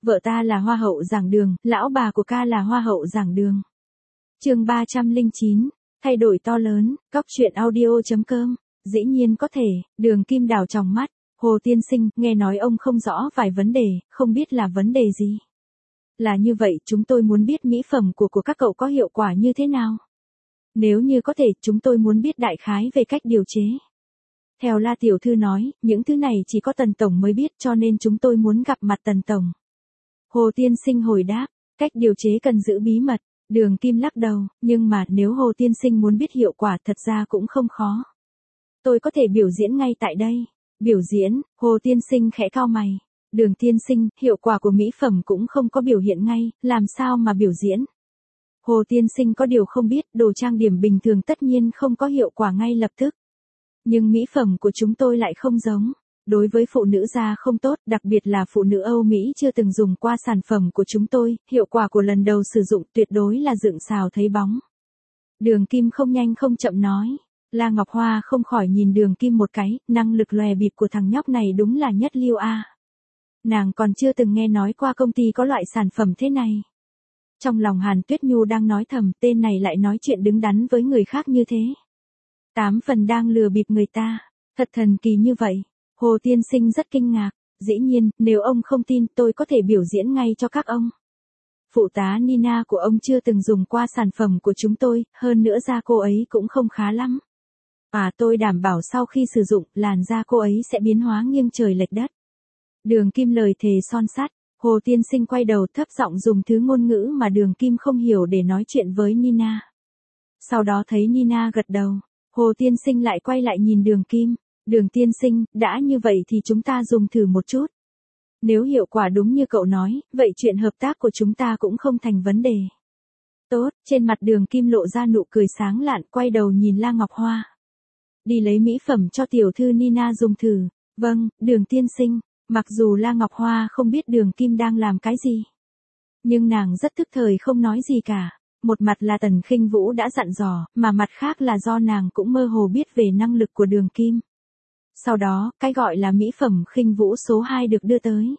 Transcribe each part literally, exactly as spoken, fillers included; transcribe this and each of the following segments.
Vợ ta là hoa hậu giảng đường, lão bà của ca là hoa hậu giảng đường. Chương ba trăm lẻ chín, thay đổi to lớn, cóc truyện audio chấm com. Dĩ nhiên có thể, Đường Kim đảo tròng mắt, Hồ tiên sinh, nghe nói ông không rõ vài vấn đề, không biết là vấn đề gì. Là như vậy, chúng tôi muốn biết mỹ phẩm của của các cậu có hiệu quả như thế nào. Nếu như có thể, chúng tôi muốn biết đại khái về cách điều chế. Theo La tiểu thư nói, những thứ này chỉ có Tần tổng mới biết, cho nên chúng tôi muốn gặp mặt Tần tổng. Hồ tiên sinh hồi đáp, cách điều chế cần giữ bí mật. Đường Kim lắc đầu, nhưng mà nếu Hồ tiên sinh muốn biết hiệu quả thật ra cũng không khó. Tôi có thể biểu diễn ngay tại đây. Biểu diễn, Hồ tiên sinh khẽ cau mày. Đường tiên sinh, hiệu quả của mỹ phẩm cũng không có biểu hiện ngay, làm sao mà biểu diễn. Hồ tiên sinh có điều không biết, đồ trang điểm bình thường tất nhiên không có hiệu quả ngay lập tức. Nhưng mỹ phẩm của chúng tôi lại không giống. Đối với phụ nữ da không tốt, đặc biệt là phụ nữ Âu Mỹ chưa từng dùng qua sản phẩm của chúng tôi, hiệu quả của lần đầu sử dụng tuyệt đối là dựng xào thấy bóng. Đường Kim không nhanh không chậm nói. La Ngọc Hoa không khỏi nhìn Đường Kim một cái, năng lực lòe bịp của thằng nhóc này đúng là nhất lưu a. Nàng còn chưa từng nghe nói qua công ty có loại sản phẩm thế này. Trong lòng Hàn Tuyết Nhu đang nói thầm, tên này lại nói chuyện đứng đắn với người khác như thế. Tám phần đang lừa bịp người ta, thật thần kỳ như vậy. Hồ tiên sinh rất kinh ngạc, dĩ nhiên, nếu ông không tin tôi có thể biểu diễn ngay cho các ông. Phụ tá Nina của ông chưa từng dùng qua sản phẩm của chúng tôi, hơn nữa da cô ấy cũng không khá lắm. Và tôi đảm bảo sau khi sử dụng, làn da cô ấy sẽ biến hóa nghiêng trời lệch đất. Đường Kim lời thề son sắt, Hồ tiên sinh quay đầu thấp giọng dùng thứ ngôn ngữ mà Đường Kim không hiểu để nói chuyện với Nina. Sau đó thấy Nina gật đầu, Hồ tiên sinh lại quay lại nhìn Đường Kim. Đường tiên sinh, đã như vậy thì chúng ta dùng thử một chút. Nếu hiệu quả đúng như cậu nói, vậy chuyện hợp tác của chúng ta cũng không thành vấn đề. Tốt, trên mặt Đường Kim lộ ra nụ cười sáng lạn, quay đầu nhìn La Ngọc Hoa. Đi lấy mỹ phẩm cho tiểu thư Nina dùng thử. Vâng, Đường tiên sinh. Mặc dù La Ngọc Hoa không biết Đường Kim đang làm cái gì, nhưng nàng rất thức thời không nói gì cả. Một mặt là Tần Khinh Vũ đã dặn dò, mà mặt khác là do nàng cũng mơ hồ biết về năng lực của Đường Kim. Sau đó, cái gọi là mỹ phẩm Khinh Vũ số hai được đưa tới.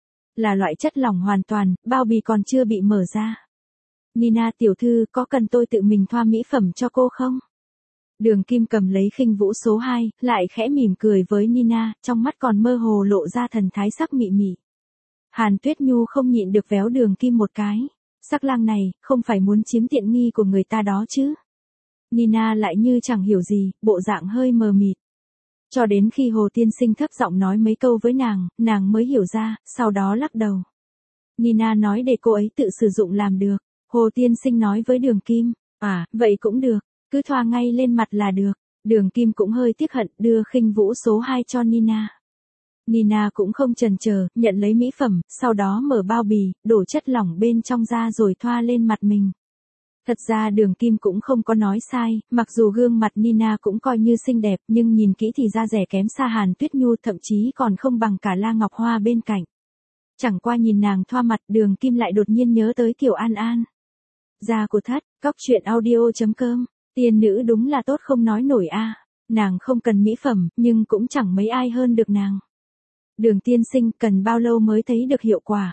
Là loại chất lỏng hoàn toàn, bao bì còn chưa bị mở ra. Nina tiểu thư, có cần tôi tự mình thoa mỹ phẩm cho cô không? Đường Kim cầm lấy Khinh Vũ số hai, lại khẽ mỉm cười với Nina, trong mắt còn mơ hồ lộ ra thần thái sắc mị mị. Hàn Tuyết Nhu không nhịn được véo Đường Kim một cái. Sắc lang này, không phải muốn chiếm tiện nghi của người ta đó chứ? Nina lại như chẳng hiểu gì, bộ dạng hơi mờ mịt. Cho đến khi Hồ tiên sinh thấp giọng nói mấy câu với nàng, nàng mới hiểu ra, sau đó lắc đầu. Nina nói để cô ấy tự sử dụng làm được. Hồ tiên sinh nói với Đường Kim, à, vậy cũng được, cứ thoa ngay lên mặt là được. Đường Kim cũng hơi tiếc hận, đưa Khinh Vũ số hai cho Nina. Nina cũng không chần chờ, nhận lấy mỹ phẩm, sau đó mở bao bì, đổ chất lỏng bên trong ra rồi thoa lên mặt mình. Thật ra Đường Kim cũng không có nói sai, mặc dù gương mặt Nina cũng coi như xinh đẹp, nhưng nhìn kỹ thì da rẻ kém xa Hàn Tuyết Nhu, thậm chí còn không bằng cả La Ngọc Hoa bên cạnh. Chẳng qua nhìn nàng thoa mặt, Đường Kim lại đột nhiên nhớ tới Tiểu An An. Da của thất, cóc truyện audio chấm com, tiên nữ đúng là tốt không nói nổi a. Nàng không cần mỹ phẩm, nhưng cũng chẳng mấy ai hơn được nàng. Đường tiên sinh, cần bao lâu mới thấy được hiệu quả?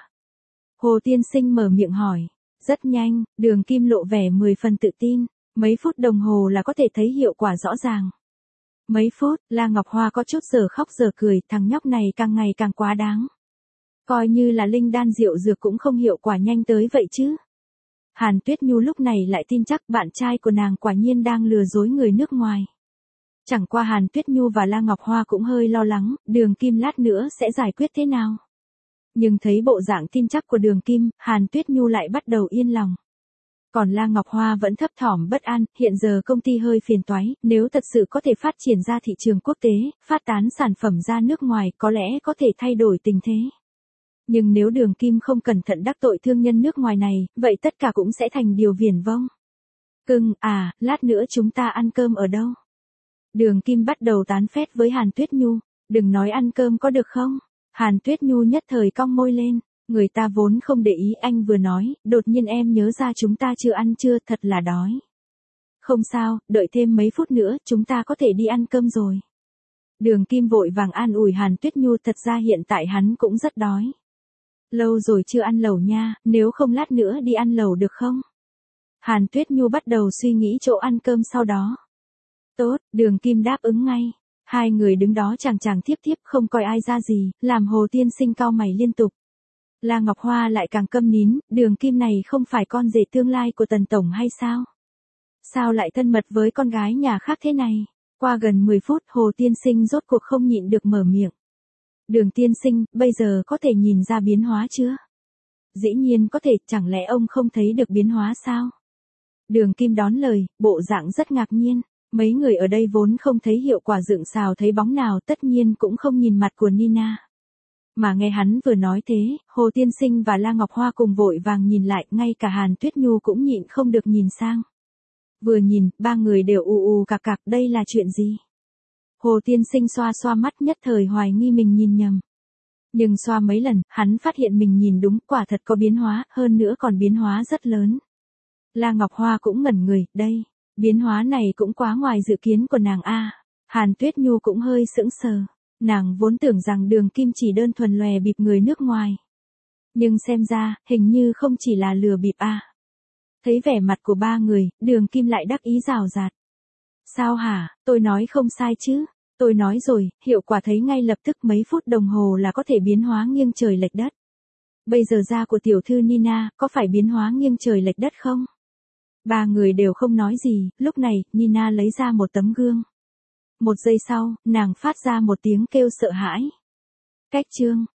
Hồ tiên sinh mở miệng hỏi. Rất nhanh, Đường Kim lộ vẻ mười phần tự tin, mấy phút đồng hồ là có thể thấy hiệu quả rõ ràng. Mấy phút, La Ngọc Hoa có chút giờ khóc giờ cười, thằng nhóc này càng ngày càng quá đáng. Coi như là linh đan rượu dược cũng không hiệu quả nhanh tới vậy chứ. Hàn Tuyết Nhu lúc này lại tin chắc bạn trai của nàng quả nhiên đang lừa dối người nước ngoài. Chẳng qua Hàn Tuyết Nhu và La Ngọc Hoa cũng hơi lo lắng, Đường Kim lát nữa sẽ giải quyết thế nào. Nhưng thấy bộ dạng tin chắc của Đường Kim, Hàn Tuyết Nhu lại bắt đầu yên lòng. Còn La Ngọc Hoa vẫn thấp thỏm bất an, hiện giờ công ty hơi phiền toái, nếu thật sự có thể phát triển ra thị trường quốc tế, phát tán sản phẩm ra nước ngoài có lẽ có thể thay đổi tình thế. Nhưng nếu Đường Kim không cẩn thận đắc tội thương nhân nước ngoài này, vậy tất cả cũng sẽ thành điều viển vông. Cưng, à, lát nữa chúng ta ăn cơm ở đâu? Đường Kim bắt đầu tán phét với Hàn Tuyết Nhu, đừng nói ăn cơm có được không? Hàn Tuyết Nhu nhất thời cong môi lên, người ta vốn không để ý, anh vừa nói, đột nhiên em nhớ ra chúng ta chưa ăn trưa, thật là đói. Không sao, đợi thêm mấy phút nữa, chúng ta có thể đi ăn cơm rồi. Đường Kim vội vàng an ủi Hàn Tuyết Nhu, thật ra hiện tại hắn cũng rất đói. Lâu rồi chưa ăn lẩu nha, nếu không lát nữa đi ăn lẩu được không? Hàn Tuyết Nhu bắt đầu suy nghĩ chỗ ăn cơm sau đó. Tốt, Đường Kim đáp ứng ngay. Hai người đứng đó chàng chàng thiếp thiếp không coi ai ra gì, làm Hồ Tiên Sinh cau mày liên tục. La Ngọc Hoa lại càng câm nín, Đường Kim này không phải con rể tương lai của Tần Tổng hay sao? Sao lại thân mật với con gái nhà khác thế này? Qua gần mười phút Hồ Tiên Sinh rốt cuộc không nhịn được mở miệng. Đường Tiên Sinh, bây giờ có thể nhìn ra biến hóa chưa? Dĩ nhiên có thể, chẳng lẽ ông không thấy được biến hóa sao? Đường Kim đón lời, bộ dạng rất ngạc nhiên. Mấy người ở đây vốn không thấy hiệu quả dựng xào thấy bóng nào, tất nhiên cũng không nhìn mặt của Nina. Mà nghe hắn vừa nói thế, Hồ Tiên Sinh và La Ngọc Hoa cùng vội vàng nhìn lại, ngay cả Hàn Tuyết Nhu cũng nhịn không được nhìn sang. Vừa nhìn, ba người đều ù ù cạc cạc, đây là chuyện gì? Hồ Tiên Sinh xoa xoa mắt, nhất thời hoài nghi mình nhìn nhầm. Nhưng xoa mấy lần, hắn phát hiện mình nhìn đúng, quả thật có biến hóa, hơn nữa còn biến hóa rất lớn. La Ngọc Hoa cũng ngẩn người, đây, biến hóa này cũng quá ngoài dự kiến của nàng a. Hàn Tuyết Nhu cũng hơi sững sờ. Nàng vốn tưởng rằng Đường Kim chỉ đơn thuần lòe bịp người nước ngoài. Nhưng xem ra, hình như không chỉ là lừa bịp a. Thấy vẻ mặt của ba người, Đường Kim lại đắc ý rào rạt. Sao hả, tôi nói không sai chứ? Tôi nói rồi, hiệu quả thấy ngay lập tức, mấy phút đồng hồ là có thể biến hóa nghiêng trời lệch đất. Bây giờ da của tiểu thư Nina, có phải biến hóa nghiêng trời lệch đất không? Ba người đều không nói gì, lúc này, Nina lấy ra một tấm gương. Một giây sau, nàng phát ra một tiếng kêu sợ hãi. Cách chương